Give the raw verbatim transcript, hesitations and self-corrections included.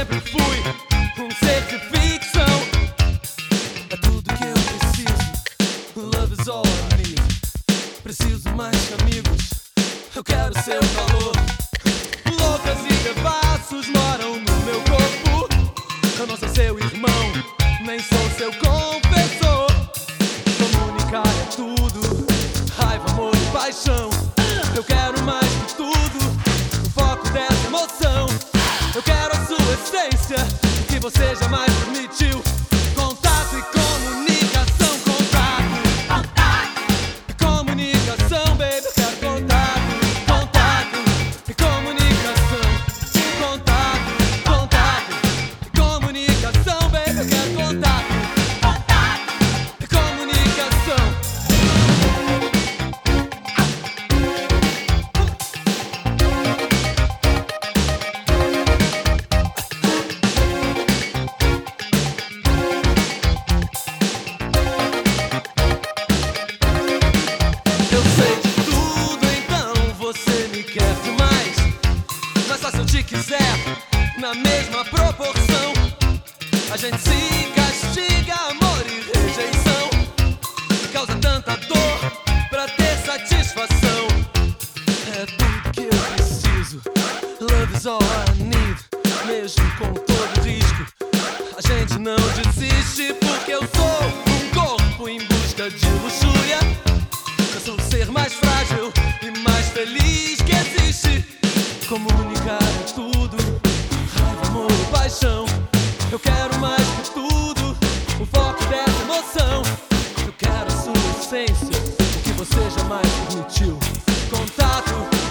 sempre fui um ser de ficção. É tudo que eu preciso. Love is all I need. Preciso mais que amigos. Eu quero seu calor. Loucas e devassos moram no meu corpo. Eu não sou seu irmão, nem sou seu confessor. Comunicar é tudo. Raiva, amor e paixão. Eu quero mais que tudo. O foco dessa emoção. Eu quero a sua essência, o que você jamais permitiu. Contato e comunicação. Contato, contato e comunicação, baby. Eu quero contato, contato e comunicação. Contato, contato e comunicação, baby. Eu quero contato, contato e comunicação. Eu sei de tudo, então você me quer demais. Mas só se eu te quiser, na mesma proporção. A gente se castiga, amor e rejeição. Causa tanta dor pra ter satisfação. É tudo que eu preciso. Love is all I need. Mesmo com todo risco, a gente não desiste. Porque eu sou um corpo em busca de luxúria. Eu sou o ser mais frágil e mais feliz que existe. Comunicar é tudo. Raiva, amor e paixão. Eu quero mais que tudo. O foco dessa emoção. Eu quero a sua essência, o que você jamais permitiu. Contato,